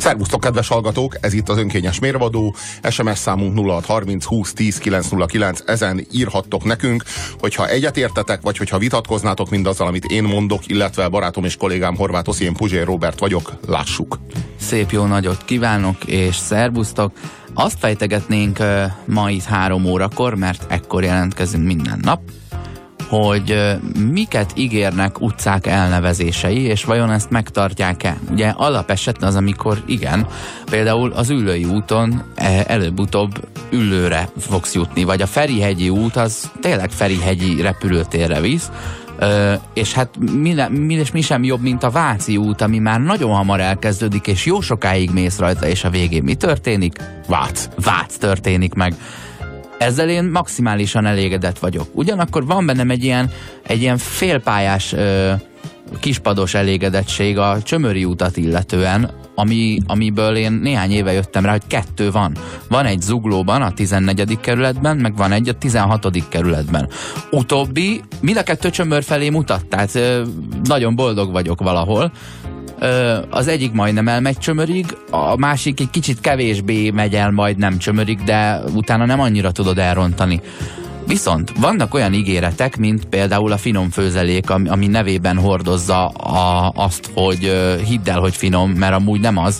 Szervusztok, kedves hallgatók! Ez itt az Önkényes Mérvadó. SMS számunk 0630 20 10 909. Ezen írhattok nekünk, hogyha egyetértetek, vagy hogyha vitatkoznátok mindazzal, amit én mondok, illetve barátom és kollégám Horváth Oszi, én Puzsér Róbert vagyok. Lássuk! Szép jó nagyot kívánok, és szervusztok! Azt fejtegetnénk ma itt 3 órakor, mert ekkor jelentkezünk minden nap, hogy miket ígérnek utcák elnevezései, és vajon ezt megtartják-e. Ugye alapeset az, amikor igen, például az Üllői úton előbb-utóbb Üllőre fogsz jutni, vagy a Ferihegyi út az tényleg Ferihegyi repülőtérre visz, és hát mi sem jobb, mint a Váci út, ami már nagyon hamar elkezdődik, és jó sokáig mész rajta, és a végén mi történik? Vác történik meg. Ezzel én maximálisan elégedett vagyok. Ugyanakkor van bennem egy ilyen félpályás kispados elégedettség a Csömöri utat illetően, amiből én néhány éve jöttem rá, hogy 2 van. Van egy Zuglóban, a 14. kerületben, meg van egy a 16. kerületben. Utóbbi mind a 2 Csömör felé mutat, tehát nagyon boldog vagyok valahol. Az egyik majdnem elmegy Csömörig, a másik egy kicsit kevésbé megy el majdnem Csömörig, de utána nem annyira tudod elrontani. Viszont vannak olyan ígéretek, mint például a finom főzelék, ami nevében hordozza azt, hogy hidd el, hogy finom, mert amúgy nem az.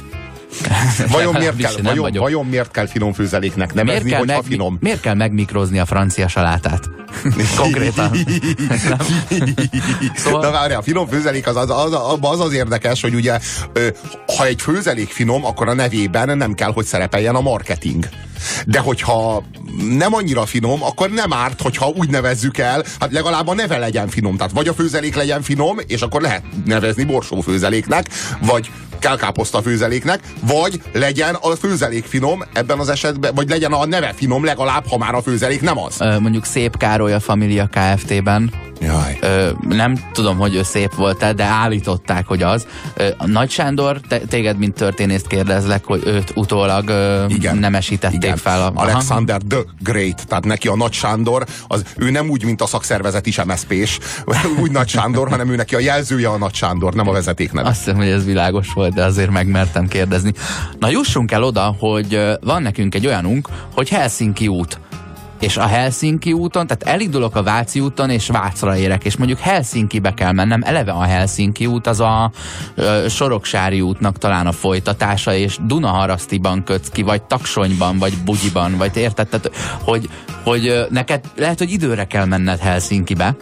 Vajon miért kell finom főzeléknek nevezni, hogyha finom? Miért kell megmikrozni a francia salátát? Konkrétan. Szóval... Na várjál, a finom főzelék az érdekes, hogy ugye ha egy főzelék finom, akkor a nevében nem kell, hogy szerepeljen a marketing. De hogyha nem annyira finom, akkor nem árt, hogyha úgy nevezzük el, hát legalább a neve legyen finom. Tehát vagy a főzelék legyen finom, és akkor lehet nevezni borsófőzeléknek, vagy kelkáposzta főzeléknek, vagy legyen a főzelék finom ebben az esetben, vagy legyen a neve finom legalább, ha már a főzelék nem az. Mondjuk Szép Károly a Família Kft-ben. Jaj. Nem tudom, hogy ő szép volt-e, de állították, hogy az. Nagy Sándor, téged mint történészt kérdezlek, hogy őt utólag nemesítették fel. Alexander the Great, tehát neki a Nagy Sándor, ő nem úgy, mint a szakszervezet is MSZP-s, úgy Nagy Sándor, hanem ő neki a jelzője a Nagy Sándor, nem a vezetékneve. Azt hiszem, hogy ez világos volt, de azért megmertem kérdezni. Na jussunk el oda, hogy van nekünk egy olyanunk, hogy Helsinki út. És a Helsinki úton, tehát elindulok a Váci úton, és Vácra érek, és mondjuk Helsinkibe kell mennem. Eleve a Helsinki út az a Soroksári útnak talán a folytatása, és Dunaharasztiban kötsz ki, vagy Taksonyban, vagy Bugyiban, vagy érted? Tehát, hogy neked lehet, hogy időre kell menned Helsinkibe.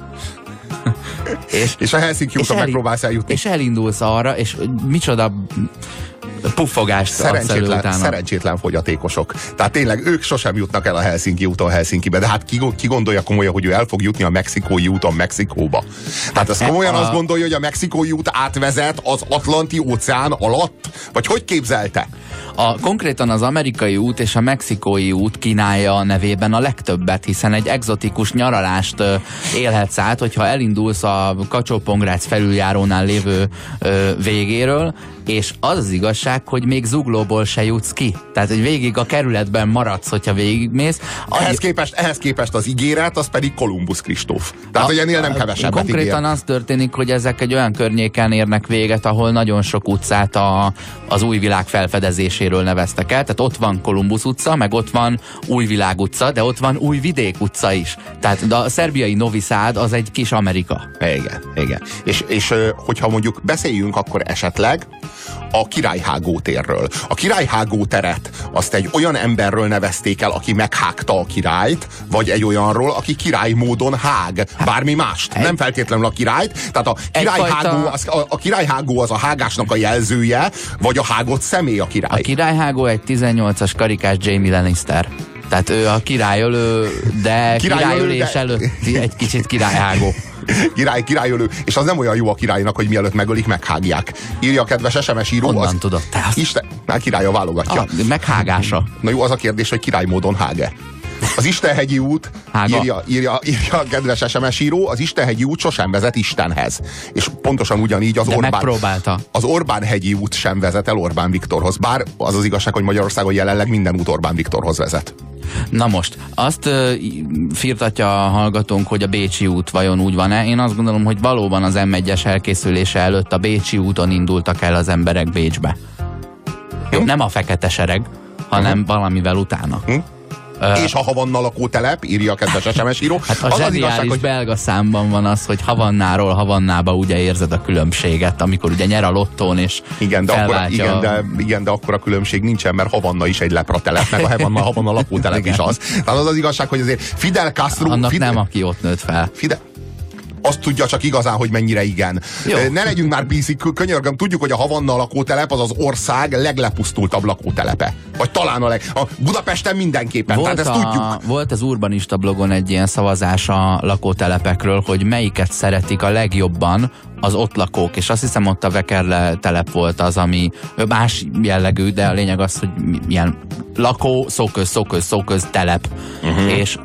és a Helsinki úton megpróbálsz eljutni. És elindulsz arra, és micsoda puffogást szerencsétlen fogyatékosok. Tehát tényleg ők sosem jutnak el a Helsinki úton Helsinkibe, de hát ki gondolja komolyan, hogy ő el fog jutni a Mexikói úton Mexikóba. Tehát az komolyan azt gondolja, hogy a Mexikói út átvezet az Atlanti óceán alatt? Vagy hogy képzelte? Konkrétan az Amerikai út és a Mexikói út kínálja a nevében a legtöbbet, hiszen egy egzotikus nyaralást élhetsz át, hogyha elindulsz a Kacsó-Pongrác felüljárónál lévő végéről, és az igazság, hogy még Zuglóból se jutsz ki. Tehát, hogy végig a kerületben maradsz, hogyha végigmész. Ehhez képest az ígéret, az pedig Kolumbusz Kristóf. Tehát, hogy ennél nem kevesebbet ígér. Konkrétan az történik, hogy ezek egy olyan környéken érnek véget, ahol nagyon sok utcát az új világ felfedezéséről neveztek el. Tehát ott van Kolumbusz utca, meg ott van Újvilág utca, de ott van Újvidék utca is. Tehát a szerbiai Novi Szád az egy kis Amerika. Igen. És hogyha mondjuk beszéljünk akkor esetleg a Királyhágó térről. A Királyhágó teret azt egy olyan emberről nevezték el, aki meghágta a királyt, vagy egy olyanról, aki király módon hág bármi mást. Nem feltétlenül a királyt. Tehát a királyhágó az a hágásnak a jelzője, vagy a hágott személy a király. A királyhágó egy 18-as karikás Jamie Lannister. Tehát ő a királyölő, de királyölés előtt egy kicsit királyhágó. Királyölő, és az nem olyan jó a királynak, hogy mielőtt megölik, meghágják. Írja a kedves SMS író. Honnan tudod te azt? Isten, már királya válogatja. Meghágása. Na jó, az a kérdés, hogy király módon hág-e. Az Istenhegyi út, írja a kedves SMS író, az Istenhegyi út sosem vezet Istenhez. És pontosan ugyanígy az Orbán-hegyi út sem vezet el Orbán Viktorhoz. Bár az az igazság, hogy Magyarországon jelenleg minden út Orbán Viktorhoz vezet. Na most, azt firtatja a hallgatónk, hogy a Bécsi út vajon úgy van-e. Én azt gondolom, hogy valóban az M1-es elkészülése előtt a Bécsi úton indultak el az emberek Bécsbe. Jó, nem a fekete sereg, hanem valamivel utána. És a Havanna lakótelep, írja a kedves SMS író. Hát a zseniális hogy... belga számban van az, hogy Havannáról Havannába ugye érzed a különbséget, amikor ugye nyer a lottón, és felváltja... Igen, de akkor a különbség nincsen, mert Havanna is egy lepratelep, meg a Havanna lakótelep is az. Tehát az igazság, hogy azért Fidel Castro... Annak nem, aki ott nőtt fel. Azt tudja csak igazán, hogy mennyire igen. Jó. Ne legyünk már bízik, könyörgöm, tudjuk, hogy a Havanna lakótelep az ország leglepusztultabb lakótelepe. Vagy talán a Budapesten mindenképpen, tehát ezt tudjuk. Volt az Urbanista blogon egy ilyen szavazás a lakótelepekről, hogy melyiket szeretik a legjobban az ott lakók, és azt hiszem ott a Vekerle telep volt az, ami más jellegű, de a lényeg az, hogy ilyen lakó, szóköz telep. És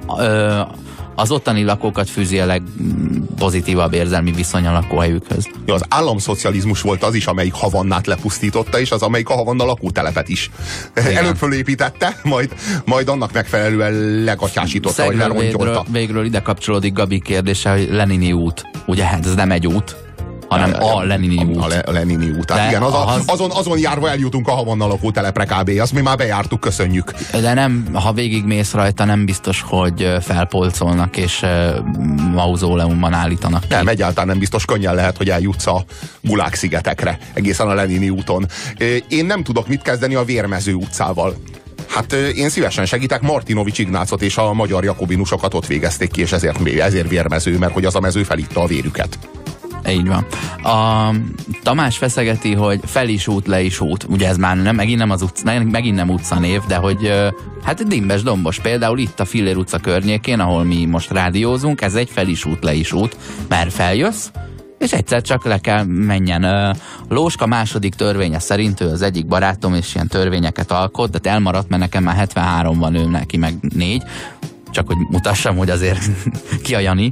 az ottani lakókat fűzi a legpozitívabb érzelmi viszony a lakóhelyükhöz. Ja, az államszocializmus volt az is, amelyik Havannát lepusztította, és az, amelyik a Havanna lakótelepet is. Előbb fölépítette, majd annak megfelelően legatyásította, vagy lerongyolta. Végről ide kapcsolódik Gabi kérdése, hogy Lenini út. Ugye hát ez nem egy út, hanem a Lenini út. A Lenini út. Hát igen, azon járva eljutunk a Havanna lakótelepre kb. Azt mi már bejártuk, köszönjük. De nem, ha végigmész rajta, nem biztos, hogy felpolcolnak és mauzóleumban állítanak. Nem, egyáltalán nem biztos, könnyen lehet, hogy eljutsz a Gulág-szigetekre, egészen a Lenini úton. Én nem tudok mit kezdeni a Vérmező utcával. Hát én szívesen segítek, Martinovics Ignácot és a magyar jakobinusokat ott végezték ki, és ezért Vérmező, mert hogy az a mező felitta a vérüket. Így van. A Tamás feszegeti, hogy fel is út, le is út. Ugye ez már megint nem utcanév, de hogy hát Dimbes Dombos például itt a Fillér utca környékén, ahol mi most rádiózunk, ez egy fel is út, le is út, mert feljössz, és egyszer csak le kell menjen. Lóska második törvénye szerint, ő az egyik barátom, és ilyen törvényeket alkot, de elmaradt, mert nekem már 73 van, ő neki meg 4. Csak hogy mutassam, hogy azért ki a Jani.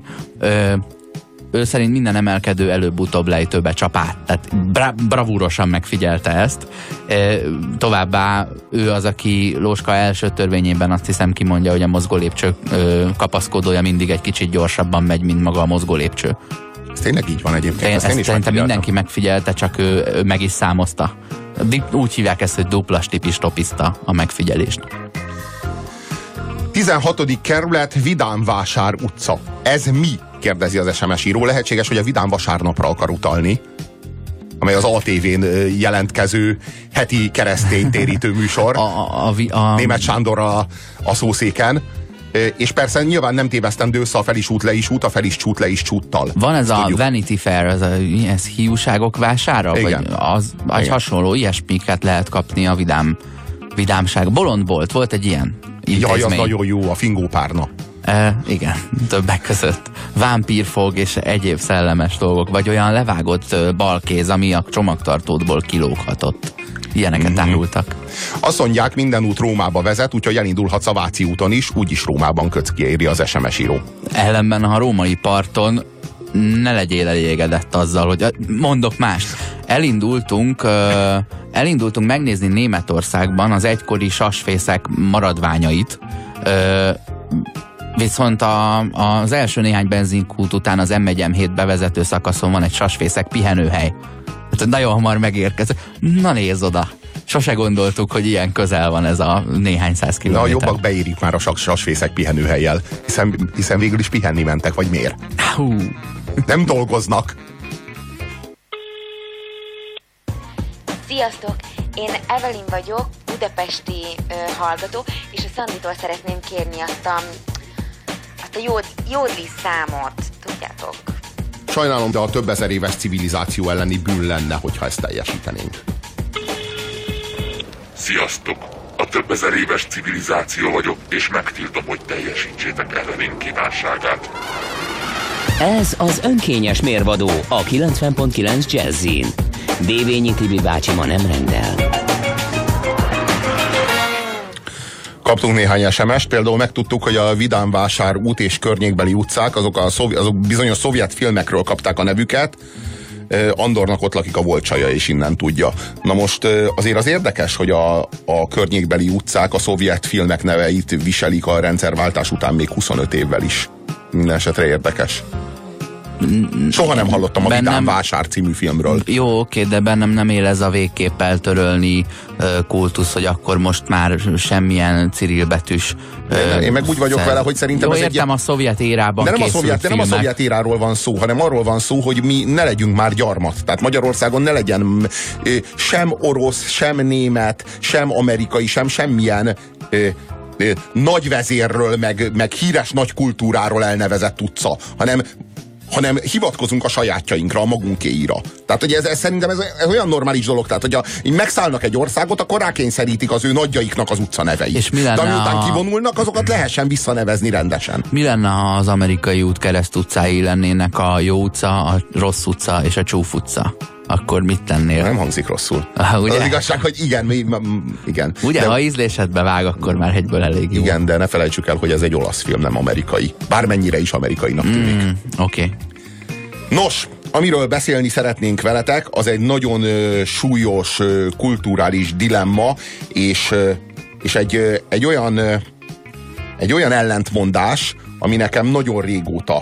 Ő szerint minden emelkedő előbb-utóbb lejtőbe csap át. Tehát bravúrosan megfigyelte ezt. Továbbá ő az, aki Lóska első törvényében azt hiszem kimondja, hogy a mozgólépcső kapaszkodója mindig egy kicsit gyorsabban megy, mint maga a mozgólépcső. Ez tényleg így van egyébként. Ezt szerintem mindenki megfigyelte, csak ő meg is számozta. Úgy hívják ezt, hogy dupla stipis-topista a megfigyelést. 16. kerület, Vidámvásár utca. Ez mi? Kérdezi az SMS író. Lehetséges, hogy a Vidám vasárnapra akar utalni, amely az ATV-n jelentkező heti keresztény térítő műsor. Németh Sándor a szószéken. És persze nyilván nem tévesztendő össze a fel is út, le is út, a fel is csút, le is csúttal. Van ez a Vanity Fair, ez hiúságok vására? Igen. Vagy hasonló, ilyesmiket lehet kapni a vidámság. Bolondbolt, volt egy ilyen intézmény. Jaj, az nagyon jó, a fingópárna. Igen, többek között. Vámpírfog és egyéb szellemes dolgok, vagy olyan levágott balkéz, ami a csomagtartódból kilóghatott. Ilyeneket árultak. Azt mondják, minden út Rómába vezet, úgyhogy elindulhatsz a Váci úton is, úgyis Rómában kötsz ki, írja az SMS író. Ellenben a római parton ne legyél elégedett azzal, hogy mondok mást. Elindultunk megnézni Németországban az egykori sasfészek maradványait, viszont az első néhány benzinkút után az M1-M7 bevezető szakaszon van egy sasfészek pihenőhely. Hát nagyon hamar megérkezik. Na nézd oda! Sose gondoltuk, hogy ilyen közel van ez a néhány száz kilométer. Na, jobbak beérik már a sasfészek pihenőhellyel, hiszen végül is pihenni mentek, vagy miért? Nem dolgoznak. Sziasztok! Én Evelyn vagyok, budapesti hallgató, és a Szanditól szeretném kérni azt a jódli számot, tudjátok? Sajnálom, de a több ezer éves civilizáció elleni bűn lenne, hogyha ezt teljesítenénk. Sziasztok! A több ezer éves civilizáció vagyok, és megtiltom, hogy teljesítsétek ellenünk kívánságát. Ez az önkényes mérvadó a 90.9 Jazzin. Dévényi Tibi bácsi ma nem rendel. Kaptunk néhány SMS-t, például megtudtuk, hogy a Vidámvásár út és környékbeli utcák, azok bizonyos szovjet filmekről kapták a nevüket. Andornak ott lakik a Volcsaja, és innen tudja. Na most azért az érdekes, hogy a környékbeli utcák a szovjet filmek neveit viselik a rendszerváltás után még 25 évvel is. Minden esetre érdekes. Soha nem hallottam a Vidám Vásár című filmről. Jó, oké, de bennem nem él ez a végképp eltörölni kultusz, hogy akkor most már semmilyen cirilbetűs. Én meg úgy vagyok vele, hogy szerintem jó, ez értem, a szovjet érában de nem a szovjet éráról van szó, hanem arról van szó, hogy mi ne legyünk már gyarmat. Tehát Magyarországon ne legyen sem orosz, sem német, sem amerikai, sem semmilyen nagy vezérről, meg híres nagy kultúráról elnevezett utca, hanem hivatkozunk a sajátjainkra, a magunkéira. Tehát, hogy ez szerintem ez olyan normális dolog, tehát, hogy így megszállnak egy országot, akkor rákényszerítik az ő nagyjaiknak az utca neveit. És mi lenne, de miután kivonulnak, azokat lehessen visszanevezni rendesen. Mi lenne, ha az amerikai út kereszt utcái lennének a Jó utca, a Rossz utca és a Csúf utca? Akkor mit tennél? Nem hangzik rosszul. Ugye? Az igazság, hogy igen. Ugye, de, ha ízlésedbe vág, akkor már egyből elég jó. Igen, de ne felejtsük el, hogy ez egy olasz film, nem amerikai. Bármennyire is amerikainak tűnik. Oké. Nos, amiről beszélni szeretnénk veletek, az egy nagyon súlyos kulturális dilemma, és egy olyan ellentmondás, ami nekem nagyon régóta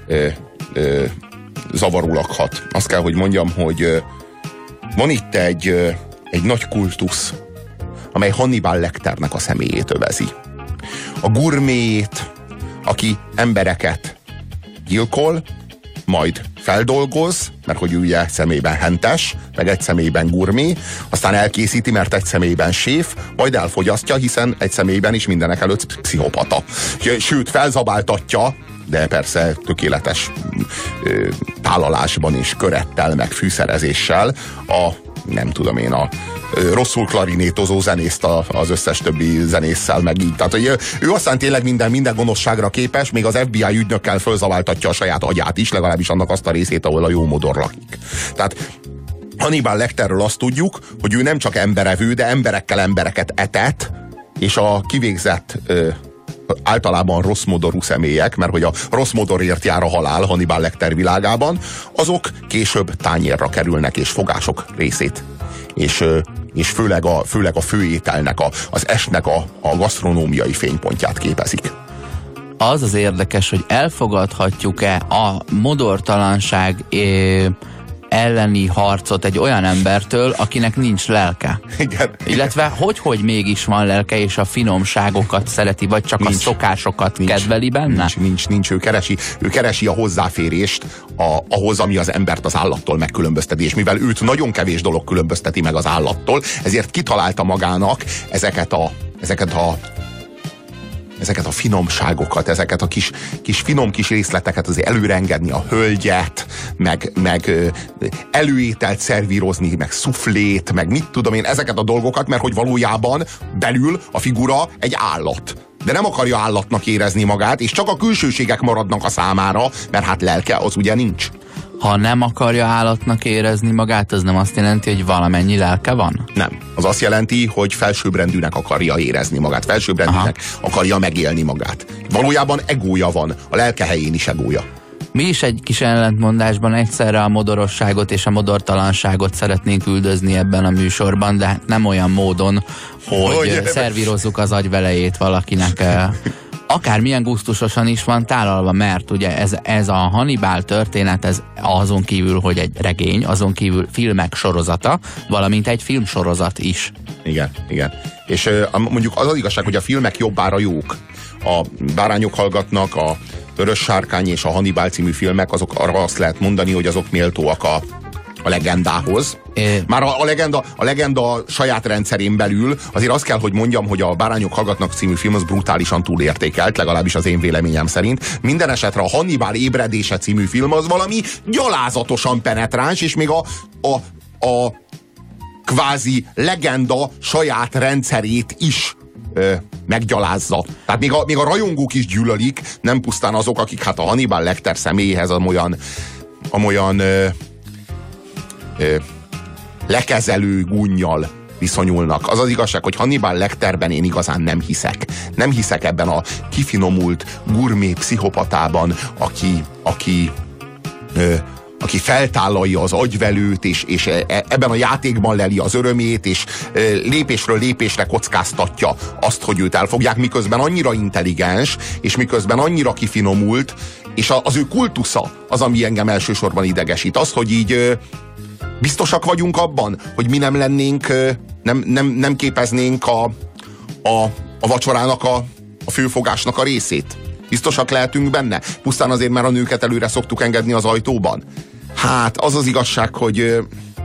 zavaró lakhat. Azt kell, hogy mondjam, hogy van itt egy nagy kultusz, amely Hannibal Lecternek a személyét övezi. A gurmét, aki embereket gyilkol, majd feldolgoz, mert hogy ő ugye személyben hentes, meg egy személyben gurmé, aztán elkészíti, mert egy személyben séf, majd elfogyasztja, hiszen egy személyben is mindenek előtt pszichopata. Sőt, felzabáltatja, de persze tökéletes tálalásban és körettel, meg fűszerezéssel nem tudom én, a rosszul klarinétozó zenészt az összes többi zenésszel, meg így. Tehát, hogy ő aztán tényleg minden gonoszságra képes, még az FBI ügynökkel fölzaváltatja a saját agyát is, legalábbis annak azt a részét, ahol a jó modor lakik. Tehát Hannibal Lecterről azt tudjuk, hogy ő nem csak emberevő, de emberekkel embereket etet, és a kivégzett általában rossz modorú személyek, mert hogy a rossz modorért jár a halál Hannibal Lecter világában, azok később tányérra kerülnek, és fogások részét. És főleg a főételnek, az esnek a gasztronómiai fénypontját képezik. Az az érdekes, hogy elfogadhatjuk-e a modortalanság elleni harcot egy olyan embertől, akinek nincs lelke. Igen. Illetve hogy mégis van lelke, és a finomságokat szereti, vagy csak a szokásokat kedveli benne? Nincs. Ő keresi a hozzáférést ahhoz, ami az embert az állattól megkülönbözteti, és mivel őt nagyon kevés dolog különbözteti meg az állattól, ezért kitalálta magának ezeket a finomságokat, ezeket a kis finom kis részleteket, azért előre engedni a hölgyet, meg előételt szervírozni, meg szuflét, meg mit tudom én, ezeket a dolgokat, mert hogy valójában belül a figura egy állat. De nem akarja állatnak érezni magát, és csak a külsőségek maradnak a számára, mert hát lelke az ugye nincs. Ha nem akarja állatnak érezni magát, az nem azt jelenti, hogy valamennyi lelke van? Nem. Az azt jelenti, hogy felsőbbrendűnek akarja érezni magát, felsőbbrendűnek akarja megélni magát. Valójában egója van, a lelke helyén is egója. Mi is egy kis ellentmondásban egyszerre a modorosságot és a modortalanságot szeretnénk üldözni ebben a műsorban, de hát nem olyan módon, hogy szervírozzuk az agyvelejét valakinek. Akármilyen gusztusosan is van tálalva, mert ugye ez a Hannibal történet, ez azon kívül, hogy egy regény, azon kívül filmek sorozata, valamint egy filmsorozat is. Igen. És mondjuk az igazság, hogy a filmek jobbára jók. A Bárányok hallgatnak, a Vörös Sárkány és a Hannibal című filmek, azok arra azt lehet mondani, hogy azok méltóak a legendához. Már a legenda saját rendszerén belül azért azt kell, hogy mondjam, hogy a Bárányok hallgatnak című film az brutálisan túlértékelt, legalábbis az én véleményem szerint. Minden esetre a Hannibal ébredése című film az valami gyalázatosan penetráns, és még a kvázi legenda saját rendszerét is meggyalázza. Tehát még a rajongók is gyűlölik, nem pusztán azok, akik hát a Hannibal Lecter személyéhez amolyan lekezelő gúnnyal viszonyulnak. Az az igazság, hogy Hannibal Lecterben én igazán nem hiszek. Nem hiszek ebben a kifinomult gurmé pszichopatában, aki feltállalja az agyvelőt, és ebben a játékban leli az örömét, és lépésről lépésre kockáztatja azt, hogy őt elfogják, miközben annyira intelligens, és miközben annyira kifinomult, és az ő kultusza az, ami engem elsősorban idegesít. Az, hogy így biztosak vagyunk abban, hogy mi nem lennénk, nem képeznénk a vacsorának, a főfogásnak a részét. Biztosak lehetünk benne? Pusztán azért, mert a nőket előre szoktuk engedni az ajtóban? Hát, az az igazság, hogy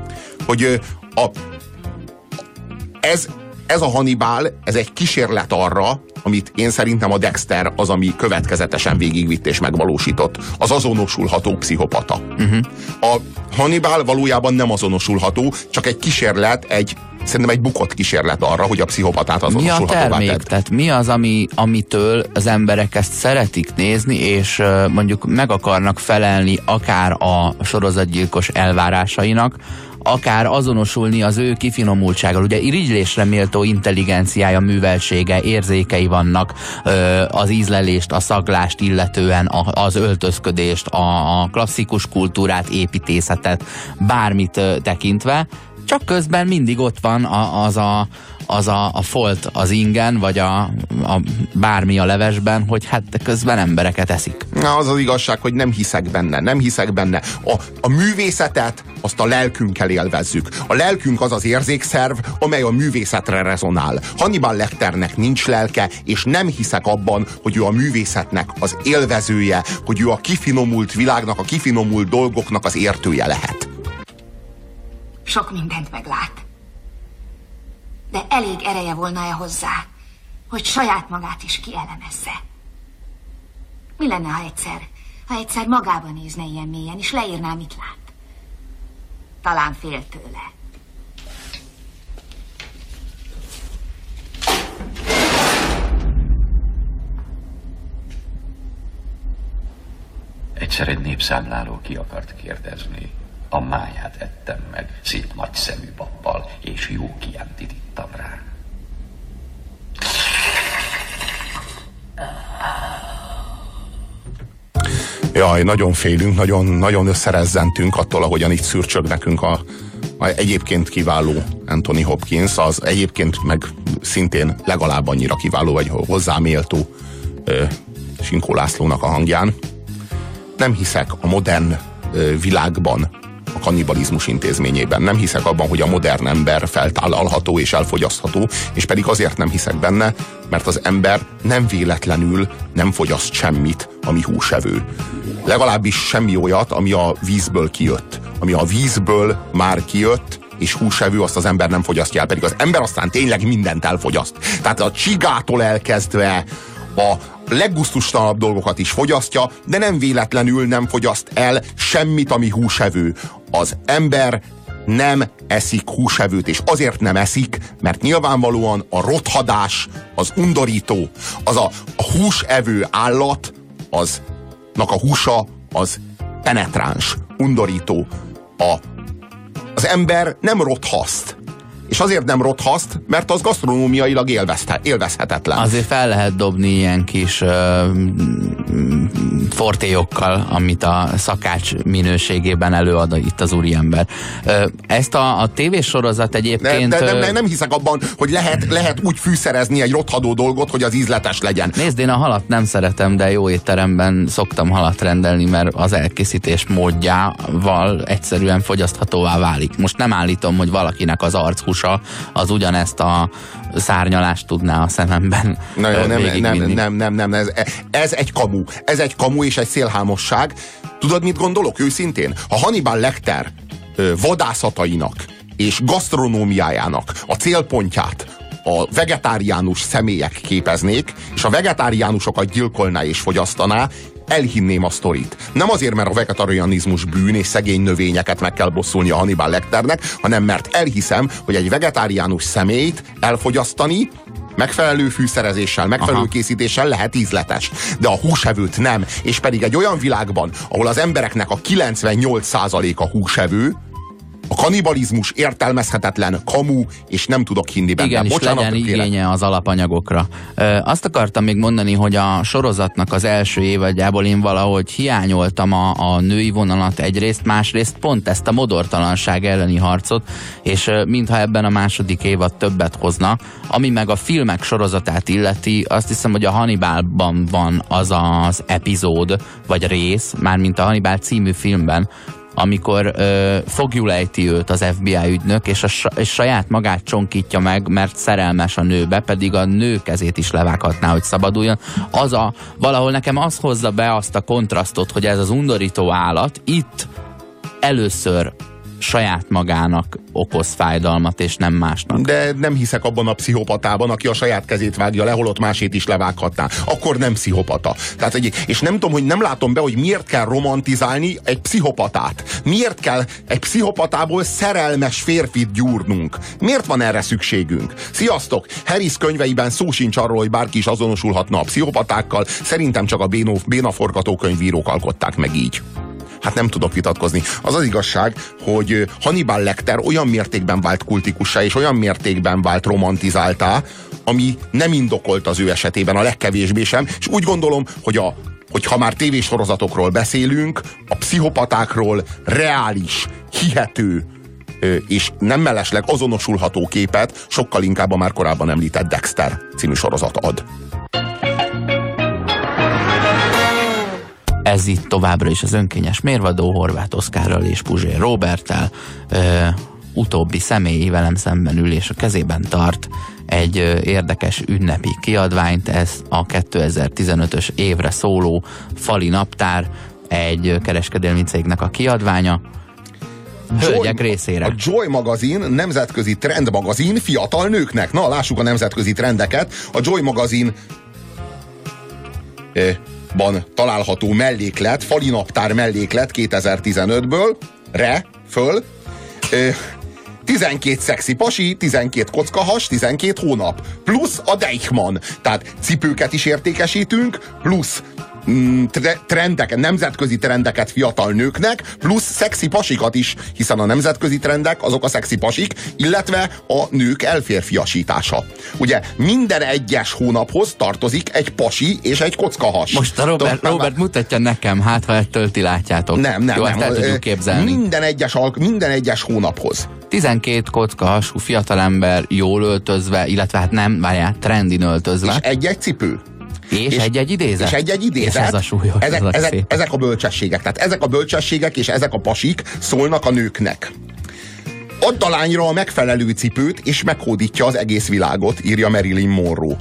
ez a Hannibal, ez egy kísérlet arra, amit én szerintem a Dexter az, ami következetesen végigvitt és megvalósított. Az azonosulható pszichopata. A Hannibal valójában nem azonosulható, csak egy kísérlet, szerintem egy bukott kísérlet arra, hogy a pszichopatát azonosulhatóvá tedd. Mi a termék? Tehát mi az, amitől az emberek ezt szeretik nézni, és mondjuk meg akarnak felelni akár a sorozatgyilkos elvárásainak, akár azonosulni az ő kifinomultsággal. Ugye irigylésre méltó intelligenciája, műveltsége, érzékei vannak az ízlelést, a szaglást illetően, az öltözködést, a klasszikus kultúrát, építészetet, bármit tekintve, csak közben mindig ott van az a folt az ingen, vagy a bármi a levesben, hogy hát közben embereket eszik. Na, az az igazság, hogy nem hiszek benne. A művészetet azt a lelkünkkel élvezzük. A lelkünk az az érzékszerv, amely a művészetre rezonál. Hannibal Lecternek nincs lelke, és nem hiszek abban, hogy ő a művészetnek az élvezője, hogy ő a kifinomult világnak, a kifinomult dolgoknak az értője lehet. Sok mindent meglát. De elég ereje volna hozzá, hogy saját magát is kielemezze. Mi lenne, ha egyszer magába nézne ilyen mélyen, és leírná, mit lát? Talán fél tőle. Egyszer egy népszámláló ki akart kérdezni. A máját ettem meg, szép nagy szemű pappal, és jó kiántit ittam rá. Jaj, nagyon félünk, nagyon összerezzentünk attól, ahogyan itt szürcsög nekünk a egyébként kiváló Anthony Hopkins, az egyébként meg szintén legalább annyira kiváló, vagy hozzáméltó Sinkó Lászlónak a hangján. Nem hiszek a modern világban, a kannibalizmus intézményében. Nem hiszek abban, hogy a modern ember feltállalható és elfogyasztható, és pedig azért nem hiszek benne, mert az ember nem véletlenül nem fogyaszt semmit, ami húsevő. Legalábbis semmi olyat, ami a vízből kijött. Ami a vízből már kijött, és húsevő, azt az ember nem fogyasztja el, pedig az ember aztán tényleg mindent elfogyaszt. Tehát a csigától elkezdve a leggusztustalanabb dolgokat is fogyasztja, de nem véletlenül nem fogyaszt el semmit, ami húsevő. Az ember nem eszik húsevőt, és azért nem eszik, mert nyilvánvalóan a rothadás az undorító. Az a húsevő állat, aznak a húsa az penetráns, undorító. Az ember nem rothaszt. És azért nem rothaszt, mert az gasztronómiailag élvezhetetlen. Azért fel lehet dobni ilyen kis fortéjokkal, amit a szakács minőségében előad itt az úriember. Ezt a tévésorozat egyébként... Nem hiszek abban, hogy lehet úgy fűszerezni egy rothadó dolgot, hogy az ízletes legyen. Nézd, én a halat nem szeretem, de jó étteremben szoktam halat rendelni, mert az elkészítés módjával egyszerűen fogyaszthatóvá válik. Most nem állítom, hogy valakinek az archúsa az ugyanezt a szárnyalást tudná a szememben. Nem. Ez egy kamu. Ez egy kamu és egy szélhámosság. Tudod, mit gondolok őszintén? Ha Hannibal Lecter vadászatainak és gasztronómiájának a célpontját a vegetáriánus személyek képeznék, és a vegetáriánusokat gyilkolná és fogyasztaná, elhinném a sztorit. Nem azért, mert a vegetarianizmus bűn és szegény növényeket meg kell bosszulni a Hannibal Lecternek, hanem mert elhiszem, hogy egy vegetáriánus személyt elfogyasztani megfelelő fűszerezéssel, megfelelő készítéssel lehet ízletes. De a húsevőt nem. És pedig egy olyan világban, ahol az embereknek a 98%-a húsevő, A kanibalizmus értelmezhetetlen, kamu, és nem tudok hinni benne. Igen, és legyen igénye az alapanyagokra. Azt akartam még mondani, hogy a sorozatnak az első évadjából én valahogy hiányoltam a női vonalat egyrészt, másrészt pont ezt a modortalanság elleni harcot, és mintha ebben a második évad többet hozna. Ami meg a filmek sorozatát illeti, azt hiszem, hogy a Hannibalban van az az epizód, vagy rész, mármint a Hannibal című filmben, amikor fogjul ejti őt az FBI ügynök, és saját magát csonkítja meg, mert szerelmes a nőbe, pedig a nő kezét is levághatná, hogy szabaduljon. Valahol nekem az hozza be azt a kontrasztot, hogy ez az undorító állat itt először saját magának okoz fájdalmat, és nem másnak. De nem hiszek abban a pszichopatában, aki a saját kezét vágja le, holott másét is levághatná. Akkor nem pszichopata. Tehát, és nem tudom, hogy nem látom be, hogy miért kell romantizálni egy pszichopatát. Miért kell egy pszichopatából szerelmes férfit gyúrnunk? Miért van erre szükségünk? Sziasztok! Harris könyveiben szó sincs arról, hogy bárki is azonosulhatna a pszichopatákkal. Szerintem csak a béna forgatókönyvírók alkották meg így. Hát nem tudok vitatkozni. Az az igazság, hogy Hannibal Lecter olyan mértékben vált kultikussá, és olyan mértékben vált romantizáltá, ami nem indokolt az ő esetében a legkevésbé sem, és úgy gondolom, hogy ha már tévésorozatokról beszélünk, a pszichopatákról reális, hihető és nem mellesleg azonosulható képet sokkal inkább a már korábban említett Dexter című sorozat ad. Ez itt továbbra is az önkényes mérvadó, Horváth Oszkárral és Puzsér Róberttel. Utóbbi személy velem szemben ül, és a kezében tart egy érdekes ünnepi kiadványt. Ez a 2015-ös évre szóló Fali Naptár, egy kereskedelmi cégnek a kiadványa. Hölgyek részére. A Joy magazin, nemzetközi trendmagazin fiatal nőknek. Na, lássuk a nemzetközi trendeket. A Joy magazin ban található melléklet, Fali Naptár melléklet 2015-ből, föl, 12 szexi pasi, 12 kockahas, 12 hónap, plusz a Deichmann. Tehát cipőket is értékesítünk, plusz trendeket, nemzetközi trendeket fiatal nőknek, plusz szexi pasikat is, hiszen a nemzetközi trendek azok a szexi pasik, illetve a nők elférfiasítása. Ugye minden egyes hónaphoz tartozik egy pasi és egy kockahas. Most a Robert mutatja nekem, hát ha ettől ti látjátok. Nem. Ezt el tudjuk képzelni. Minden egyes hónaphoz. 12 kockahasú fiatalember jól öltözve, illetve hát nem, várjál, trendin öltözve. És egy-egy cipő. És egy-egy idézet. És egy-egy idézet. És ez a súlyos. Ezek a bölcsességek. Tehát ezek a bölcsességek és ezek a pasik szólnak a nőknek. Add a lányra a megfelelő cipőt, és meghódítja az egész világot, írja Marilyn Monroe.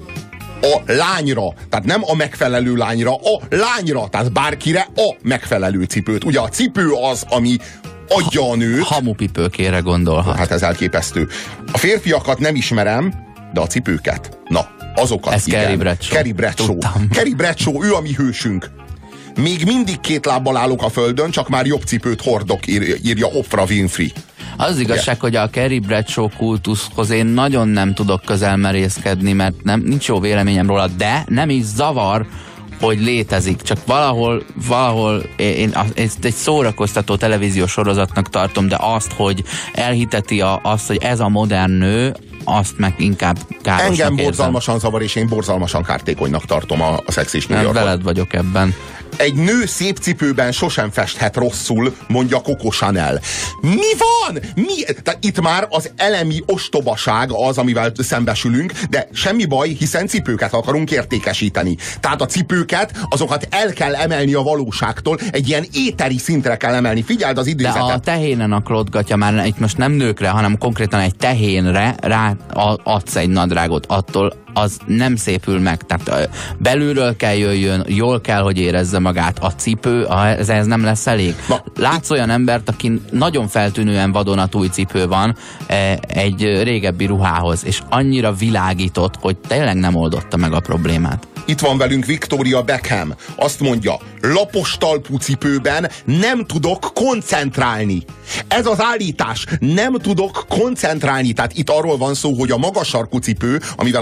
A lányra, tehát nem a megfelelő lányra, a lányra, tehát bárkire a megfelelő cipőt. Ugye a cipő az, ami adja a nőt. Hamupipőkére gondolhat. Hát ez elképesztő. A férfiakat nem ismerem, de a cipőket, na, azokat ez igen. Carrie Bradshaw. Carrie Bradshaw, ő a mi hősünk. Még mindig két lábbal állok a földön, csak már jobb cipőt hordok, írja Oprah Winfrey. Az igazság, hogy a Carrie Bradshaw kultuszhoz én nagyon nem tudok közelmerészkedni, mert nincs jó véleményem róla, de nem is zavar, hogy létezik. Csak valahol én ezt egy szórakoztató televíziós sorozatnak tartom, de azt, hogy elhiteti azt, hogy ez a modern nő, azt meg inkább károsnak Engem érzem. borzalmasan zavar, és én borzalmasan kártékonynak tartom a szexis New Yorkot. Veled vagyok ebben. Egy nő szép cipőben sosem festhet rosszul, mondja Coco Chanel. Mi van? Tehát itt már az elemi ostobaság az, amivel szembesülünk, de semmi baj, hiszen cipőket akarunk értékesíteni. Tehát a cipőket, azokat el kell emelni a valóságtól, egy ilyen éteri szintre kell emelni. Figyeld az időzetet. De a tehénen a klotgatja már itt most nem nőkre, hanem konkrétan egy tehénre rá adsz egy nadrágot, attól az nem szépül meg. Tehát belülről kell jöjjön, jól kell, hogy érezze magát. A cipő, ez nem lesz elég. Látsz olyan embert, aki nagyon feltűnően vadonatúj cipő van egy régebbi ruhához, és annyira világított, hogy tényleg nem oldotta meg a problémát. Itt van velünk Victoria Beckham. Azt mondja, lapos talpú cipőben nem tudok koncentrálni. Ez az állítás, nem tudok koncentrálni. Tehát itt arról van szó, hogy a magas sarkú cipő, amivel a nők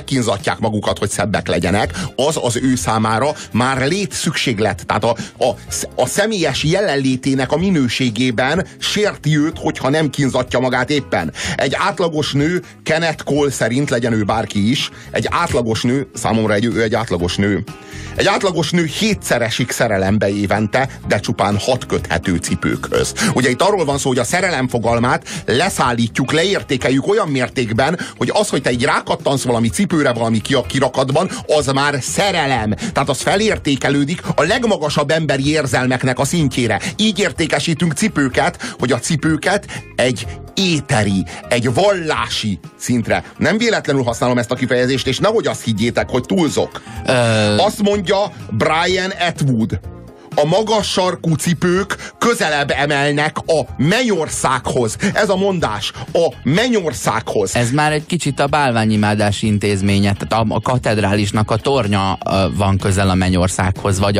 megkínzatják magukat, hogy szebbek legyenek, az ő számára már létszükséglet. Tehát a személyes jelenlétének a minőségében sérti őt, hogyha nem kínzatja magát éppen. Egy átlagos nő, Kenneth Cole szerint, legyen ő bárki is, egy átlagos nő, számomra ő egy átlagos nő. Egy átlagos nő 7-szer esik szerelembe évente, de csupán 6 köthető cipőkhöz. Ugye itt arról van szó, hogy a szerelem fogalmát leszállítjuk, leértékeljük olyan mértékben, hogy az, hogy te egy rákattansz valami cipőre, valami kirakatban, az már szerelem. Tehát az felértékelődik a legmagasabb emberi érzelmeknek a szintjére. Így értékesítünk cipőket, hogy a cipőket egy éteri, egy vallási szintre. Nem véletlenül használom ezt a kifejezést, és nehogy azt higgyétek, hogy túlzok. Azt mondja Brian Atwood: a magas sarkú cipők közelebb emelnek a mennyországhoz. Ez a mondás, a mennyországhoz. Ez már egy kicsit a bálványimádási intézménye, tehát a katedrálisnak a tornya van közel a mennyországhoz, vagy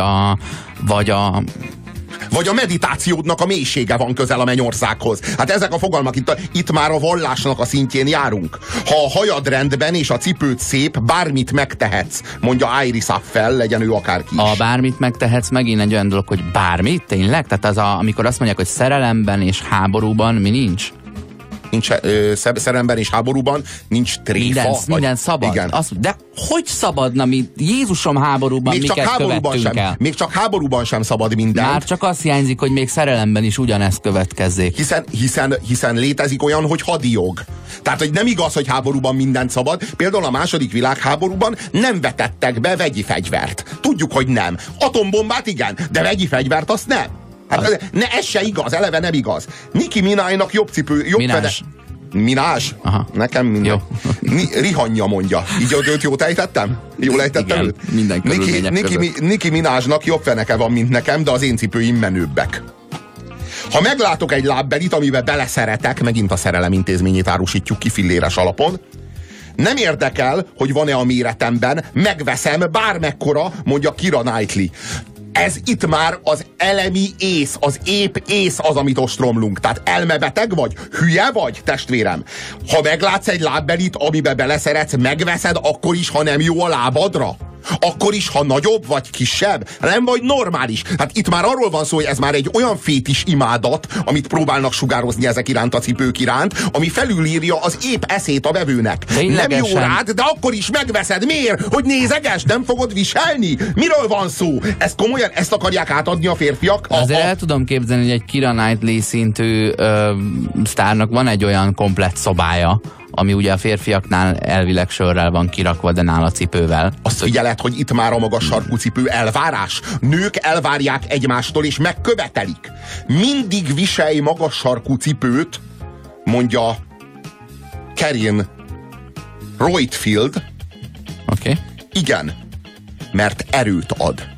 a meditációdnak a mélysége van közel a mennyországhoz. Hát ezek a fogalmak, itt már a vallásnak a szintjén járunk. Ha a hajad rendben és a cipőd szép, bármit megtehetsz, mondja Iris Apfel, legyen ő akárki is. A bármit megtehetsz megint egy olyan dolog, hogy bármit? Tényleg? Tehát amikor azt mondják, hogy szerelemben és háborúban mi nincs? Nincs szerelemben és háborúban, nincs tréfa. Minden szabad. Igen. De hogy szabadna, mi Jézusom háborúban még miket követtünk el? Még csak háborúban sem szabad minden. Már csak azt hiányzik, hogy még szerelemben is ugyanezt következzék. Hiszen létezik olyan, hogy hadijog. Tehát, hogy nem igaz, hogy háborúban mindent szabad. Például a második világháborúban nem vetettek be vegyi fegyvert. Tudjuk, hogy nem. Atombombát igen, de vegyi fegyvert azt nem. Hát ez se igaz, eleve nem igaz. Nicki Minajnak jobb Minaj? Aha. Nekem minden. Rihanja mondja. Így őt jót ejtettem? Jól ejtettem őt? Minden Nicki Minajnak jobb feneke van, mint nekem, de az én cipőim menőbbek. Ha meglátok egy lábbelit, amiben beleszeretek, megint a szerelem intézményét árusítjuk ki filléres alapon, nem érdekel, hogy van-e a méretemben, megveszem bármekkora, mondja Keira Knightley. Ez itt már az elemi ész, az épp ész az, amit ostromlunk. Tehát elmebeteg vagy? Hülye vagy, testvérem? Ha meglátsz egy lábbelit, amibe beleszeretsz, megveszed, akkor is, ha nem jó a lábadra? Akkor is, ha nagyobb vagy kisebb? Nem vagy normális? Hát itt már arról van szó, hogy ez már egy olyan fétis imádat, amit próbálnak sugározni ezek iránt, a cipők iránt, ami felülírja az épp eszét a vevőnek. Nem jó rád, de akkor is megveszed. Miért? Hogy nézeges, nem fogod viselni? Miről van szó? Ez komolyan, ezt akarják átadni a férfiak? Azért el tudom képzelni, hogy egy Keira Knightley szintű sztárnak van egy olyan komplett szobája, ami ugye a férfiaknál elvileg sörrel van kirakva, de nála cipővel. Azt figyeled, hogy itt már a magas sarkú cipő elvárás. Nők elvárják egymástól, és megkövetelik. Mindig viselj magas sarkú cipőt, mondja Karin Roitfield. Oké. Igen, mert erőt ad.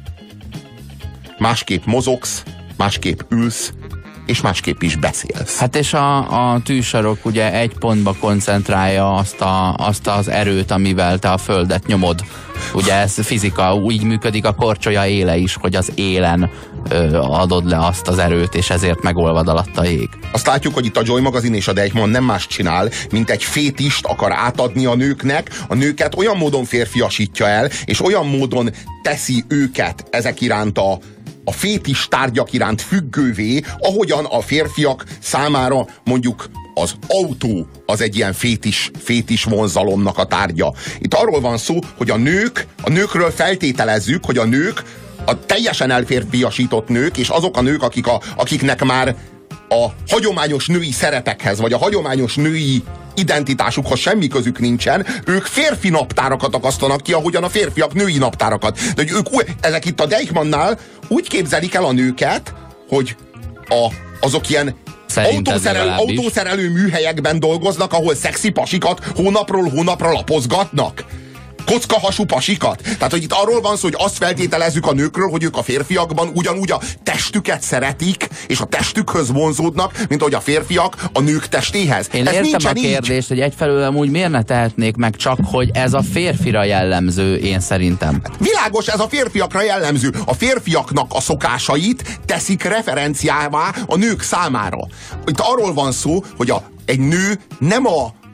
Másképp mozogsz, másképp ülsz, és másképp is beszélsz. Hát és a tűsarok ugye egy pontba koncentrálja azt az erőt, amivel te a földet nyomod. Ugye ez fizika, úgy működik a korcsolya éle is, hogy az élen adod le azt az erőt, és ezért megolvad alatt a jég. Azt látjuk, hogy itt a Joy magazin és a Deichmann nem más csinál, mint egy fétist akar átadni a nőknek. A nőket olyan módon férfiasítja el, és olyan módon teszi őket ezek iránt a fétis tárgyak iránt függővé, ahogyan a férfiak számára mondjuk az autó az egy ilyen fétis vonzalomnak a tárgya. Itt arról van szó, hogy a nőkről feltételezzük, hogy a nők, a teljesen elférfiasított nők, és azok a nők, akiknek már a hagyományos női szerepekhez, vagy a hagyományos női identitásukhoz semmi közük nincsen, ők férfi naptárakat akasztanak ki, ahogyan a férfiak női naptárakat. De ezek itt a Deichmannnál úgy képzelik el a nőket, hogy azok ilyen autószerelő műhelyekben dolgoznak, ahol szexi pasikat hónapról hónapra lapozgatnak. Kockahasú pasikat. Tehát, hogy itt arról van szó, hogy azt feltételezzük a nőkről, hogy ők a férfiakban ugyanúgy a testüket szeretik, és a testükhöz vonzódnak, mint ahogy a férfiak a nők testéhez. Én értem a kérdést, hogy egyfelől amúgy miért ne tehetnék meg, csak hogy ez a férfira jellemző, én szerintem. Világos, ez a férfiakra jellemző. A férfiaknak a szokásait teszik referenciává a nők számára. Itt arról van szó, hogy egy nő nem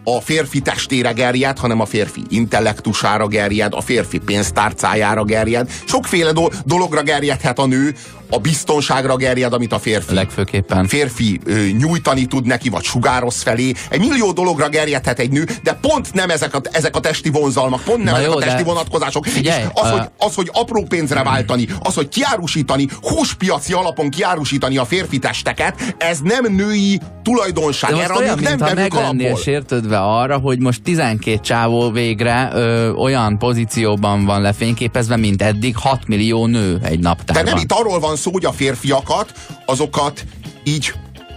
a férfi testére gerjed, hanem a férfi intellektusára gerjed, a férfi pénztárcájára gerjed. Sokféle dologra gerjedhet a nő, a biztonságra gerjed, amit a férfi. Legfőképpen. Férfi nyújtani tud neki, vagy sugároz felé. Egy millió dologra gerjedhet egy nő, de pont nem ezek a testi vonzalmak, pont nem ezek a testi vonatkozások. Figyelj, és az, hogy apró pénzre váltani, az, hogy kiárusítani, húspiaci alapon kiárusítani a férfi testeket, ez nem női tulajdonság. De most erre olyan, nem mintha meg lennél sértődve arra, hogy most 12 csávó végre olyan pozícióban van lefényképezve, mint eddig 6 millió nő egy naptárban. De nem itt arról van szó, hogy a férfiakat, azokat így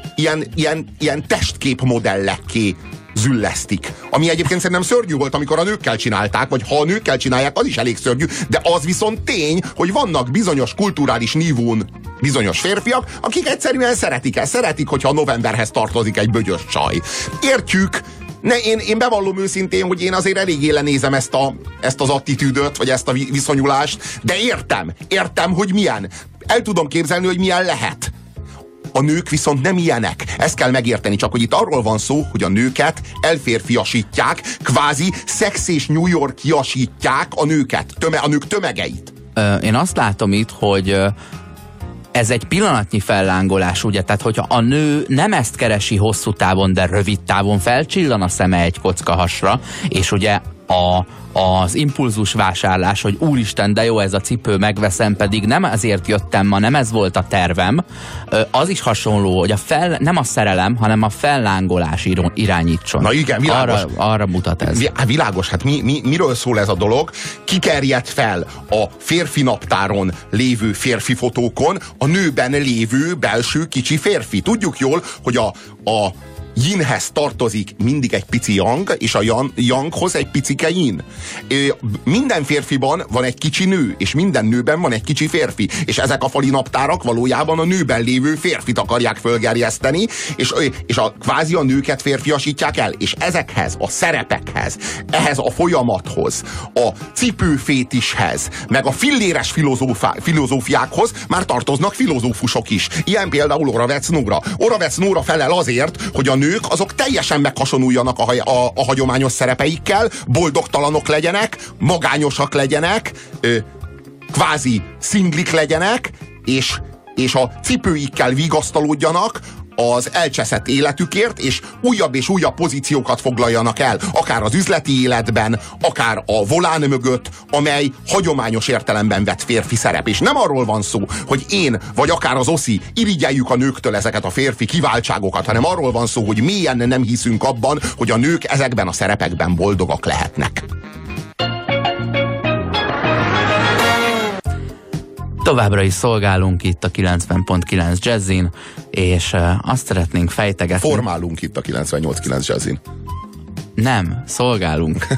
ilyen testképmodellekké züllesztik. Ami egyébként szerintem szörnyű volt, amikor a nőkkel csinálták, vagy ha a nőkkel csinálják, az is elég szörnyű, de az viszont tény, hogy vannak bizonyos kulturális nívón bizonyos férfiak, akik egyszerűen szeretik, hogyha a Novemberhez tartozik egy bögyös csaj. Értjük, én bevallom őszintén, hogy én azért eléggé lenézem ezt az attitűdöt, vagy ezt a viszonyulást, de értem, hogy milyen. El tudom képzelni, hogy milyen lehet. A nők viszont nem ilyenek. Ezt kell megérteni, csak hogy itt arról van szó, hogy a nőket elférfiasítják, kvázi Szex és New York-iasítják a nőket, a nők tömegeit. Én azt látom itt, hogy ez egy pillanatnyi fellángolás, ugye? Tehát, hogyha a nő nem ezt keresi hosszú távon, de rövid távon felcsillan a szeme egy kockahasra, és ugye az impulzus vásárlás, hogy úristen, de jó ez a cipő, megveszem, pedig nem ezért jöttem ma, nem ez volt a tervem, az is hasonló, hogy nem a szerelem, hanem a fellángolás irányítson. Na igen, világos. Arra mutat ez. Világos, hát miről szól ez a dolog? Kikerjed fel a férfi naptáron lévő férfi fotókon a nőben lévő belső kicsi férfi. Tudjuk jól, hogy a yinhez tartozik mindig egy pici yang, és a yanghoz egy picike yin. Minden férfiban van egy kicsi nő, és minden nőben van egy kicsi férfi. És ezek a fali naptárak valójában a nőben lévő férfit akarják fölgerjeszteni, és kvázi a nőket férfiasítják el. És ezekhez a szerepekhez, ehhez a folyamathoz, a cipőfétishez, meg a filléres filozófiákhoz már tartoznak filozófusok is. Ilyen például Oravec Nóra. Oravec Nóra felel azért, hogy a nők azok teljesen meghasonuljanak a hagyományos szerepeikkel, boldogtalanok legyenek, magányosak legyenek, kvázi szinglik legyenek, és a cipőikkel vigasztalódjanak az elcseszett életükért, és újabb pozíciókat foglaljanak el, akár az üzleti életben, akár a volán mögött, amely hagyományos értelemben vett férfi szerep. És nem arról van szó, hogy én, vagy akár az Oszi irigyeljük a nőktől ezeket a férfi kiváltságokat, hanem arról van szó, hogy mélyen nem hiszünk abban, hogy a nők ezekben a szerepekben boldogak lehetnek. Továbbra is szolgálunk itt a 90.9 Jazzin, és azt szeretnénk fejtegetni... Formálunk itt a 98.9 Jazzin. Nem, szolgálunk.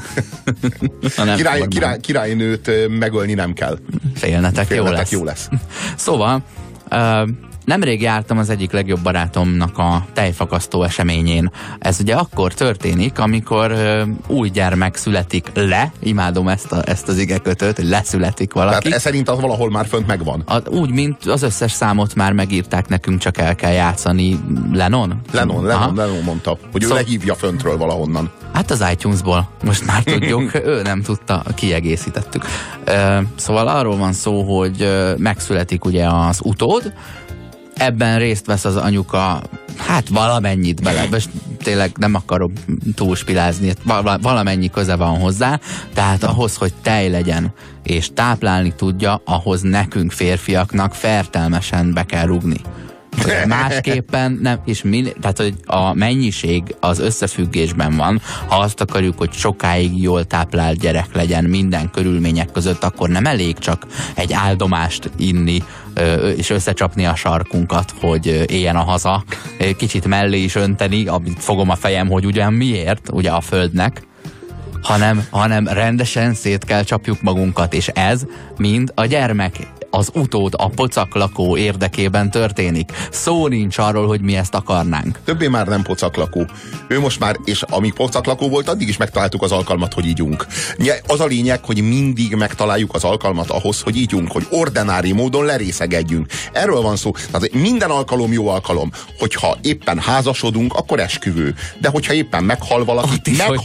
Királynőt megölni nem kell. Félnetek jó lesz. Szóval... nemrég jártam az egyik legjobb barátomnak a tejfakasztó eseményén. Ez ugye akkor történik, amikor új gyermek születik le. Imádom ezt az igekötőt, hogy leszületik valaki. Tehát ez szerint az valahol már fönt megvan. Úgy, mint az összes számot már megírták nekünk, csak el kell játszani. Lennon mondta, hogy ő lehívja föntről valahonnan. Hát az iTunes-ból. Most már tudjuk, ő nem tudta, kiegészítettük. Szóval arról van szó, hogy megszületik ugye az utód, ebben részt vesz az anyuka, hát valamennyit bele, és tényleg nem akarok túlspilázni, valamennyi köze van hozzá, tehát ahhoz, hogy tej legyen, és táplálni tudja, ahhoz nekünk férfiaknak fertelmesen be kell rugni. Másképpen nem, és tehát, hogy a mennyiség az összefüggésben van. Ha azt akarjuk, hogy sokáig jól táplált gyerek legyen minden körülmények között, akkor nem elég csak egy áldomást inni, és összecsapni a sarkunkat, hogy éljen a haza. Kicsit mellé is önteni, amit fogom a fejem, hogy ugyan miért, ugye a földnek, hanem rendesen szét kell csapjuk magunkat, és ez mind a gyermek az utód a pocaklakó érdekében történik. Szó nincs arról, hogy mi ezt akarnánk. Többé már nem pocaklakó. Ő most már, és amíg pocaklakó volt, addig is megtaláltuk az alkalmat, hogy ígyunk. Az a lényeg, hogy mindig megtaláljuk az alkalmat ahhoz, hogy ígyunk, hogy ordinári módon lerészegedjünk. Erről van szó. Tehát minden alkalom jó alkalom. Hogyha éppen házasodunk, akkor esküvő. De hogyha éppen meghal valaki,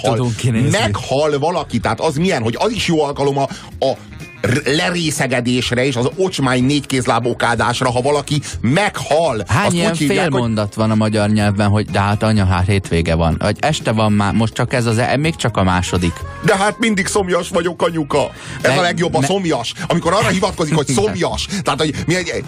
meghal valaki, tehát az milyen, hogy az is jó alkalom a lerészegedésre és az ocsmány négykézláb okádásra, ha valaki meghal. Hány ilyen félmondat van a magyar nyelvben, hogy de hát anya, hát hétvége van. Vagy este van már, most csak ez még csak a második. De hát mindig szomjas vagyok, anyuka. Ez a legjobb, a szomjas. Amikor arra hivatkozik, hogy szomjas. Tehát, hogy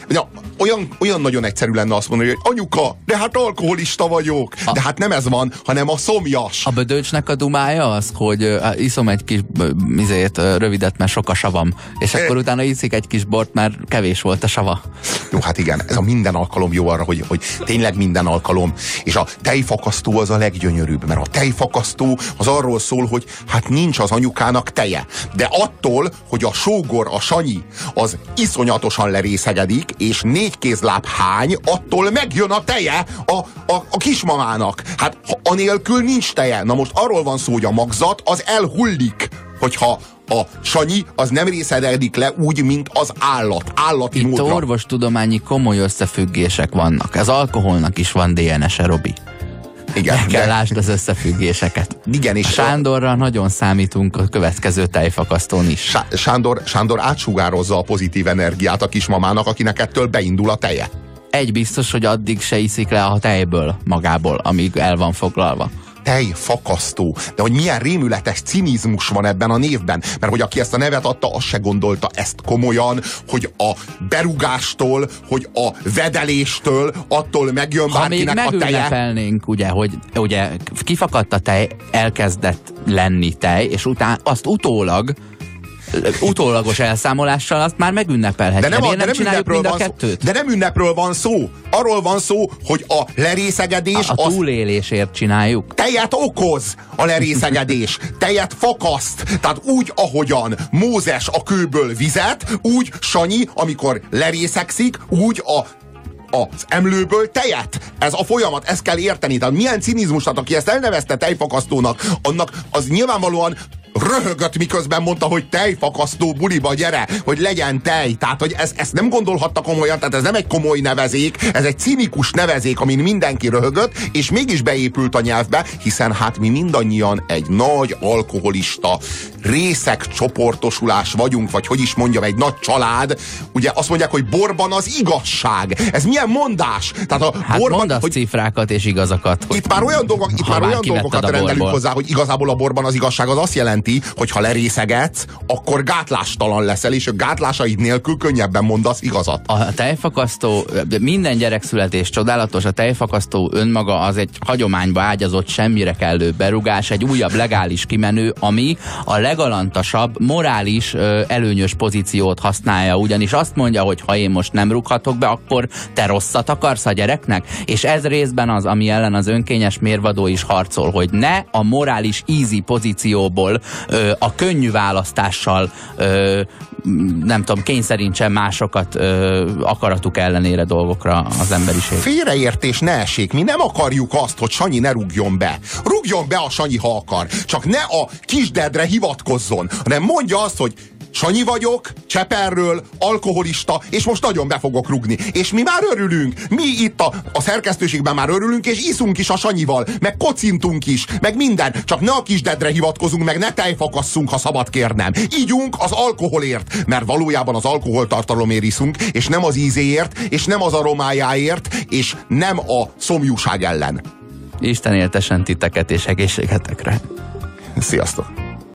olyan nagyon egyszerű lenne azt mondani, hogy anyuka, de hát alkoholista vagyok. De hát nem ez van, hanem a szomjas. A Bödöcsnek a dumája az, hogy iszom egy kis rövidet, mert sok a savam. És akkor utána iszik egy kis bort, mert kevés volt a sava. Jó, hát igen, ez a minden alkalom jó arra, hogy tényleg minden alkalom. És a tejfakasztó az a leggyönyörűbb, mert a tejfakasztó az arról szól, hogy hát nincs az anyukának teje. De attól, hogy a sógor, a Sanyi, az iszonyatosan lerészegedik, és négykézláb hány, attól megjön a teje a kismamának. Hát anélkül nincs teje. Na most arról van szó, hogy a magzat az elhullik, hogyha a Sanyi az nem részededik le úgy, mint az állati módra. Itt orvostudományi komoly összefüggések vannak. Az alkoholnak is van DNS-e, Robi. Igen, kell lásd az összefüggéseket. Igen, és Sándorra nagyon számítunk a következő tejfakasztón is. Sándor átsugározza a pozitív energiát a kismamának, akinek ettől beindul a teje. Egy biztos, hogy addig se iszik le a tejből magából, amíg el van foglalva. Tejfakasztó. De hogy milyen rémületes cinizmus van ebben a névben. Mert hogy aki ezt a nevet adta, az se gondolta ezt komolyan, hogy a berugástól, hogy a vedeléstől, attól megjön bárkinek a teje. Ha még megünnepelnénk, ugye kifakadt a tej, elkezdett lenni tej, és utána azt utólagos elszámolással azt már megünnepelhetjük. De nem csináljuk mind a kettőt? De nem ünnepről van szó. Arról van szó, hogy a lerészegedés... A túlélésért csináljuk. Tejet okoz a lerészegedés. Tejet fakaszt. Tehát úgy, ahogyan Mózes a kőből vizet, úgy Sanyi, amikor lerészegszik, úgy az emlőből tejet. Ez a folyamat, ezt kell érteni. Tehát milyen cinizmus, tehát aki ezt elnevezte tejfakasztónak, annak az nyilvánvalóan röhögött, miközben mondta, hogy tejfakasztó buliba gyere, hogy legyen tej. Tehát, hogy ezt nem gondolhatta komolyan, tehát ez nem egy komoly nevezék, ez egy cinikus nevezék, amin mindenki röhögött, és mégis beépült a nyelvbe, hiszen hát mi mindannyian egy nagy alkoholista részek csoportosulás vagyunk, vagy hogy is mondjam, egy nagy család. Ugye azt mondják, hogy borban az igazság. Ez milyen mondás? Tehát borban, mondasz hogy cifrákat és igazakat. Itt már olyan dolgokat rendelünk hozzá, hogy igazából a borban az igazság az azt jelenti, hogy ha lerészegedsz, akkor gátlástalan leszel, és a gátlásaid nélkül könnyebben mondasz igazat. A tejfakasztó, minden gyerekszületés csodálatos, a tejfakasztó önmaga az egy hagyományba ágyazott, semmire kellő berugás, egy újabb legális kimenő, ami a legalantasabb, morális előnyös pozíciót használja, ugyanis azt mondja, hogy ha én most nem rúghatok be, akkor te rosszat akarsz a gyereknek, és ez részben az, ami ellen az önkényes mérvadó is harcol, hogy ne a morális easy pozícióból a könnyű választással nem tudom, kényszerítsen másokat akaratuk ellenére dolgokra az emberiség. Félreértés ne essék, mi nem akarjuk azt, hogy Sanyi ne rúgjon be. Rúgjon be a Sanyi, ha akar. Csak ne a kisdedre hivatkozzon, hanem mondja azt, hogy Sanyi vagyok, Cseperről, alkoholista, és most nagyon be fogok rugni. És mi már örülünk. Mi itt a szerkesztőségben már örülünk, és iszunk is a Sanyival, meg kocintunk is, meg minden. Csak ne a kisdedre hivatkozunk, meg ne tejfakasszunk, ha szabad kérnem. Ígyunk az alkoholért, mert valójában az alkoholtartalomért iszunk, és nem az ízéért, és nem az aromájáért, és nem a szomjúság ellen. Isten éltesen titeket és egészségetekre. Sziasztok!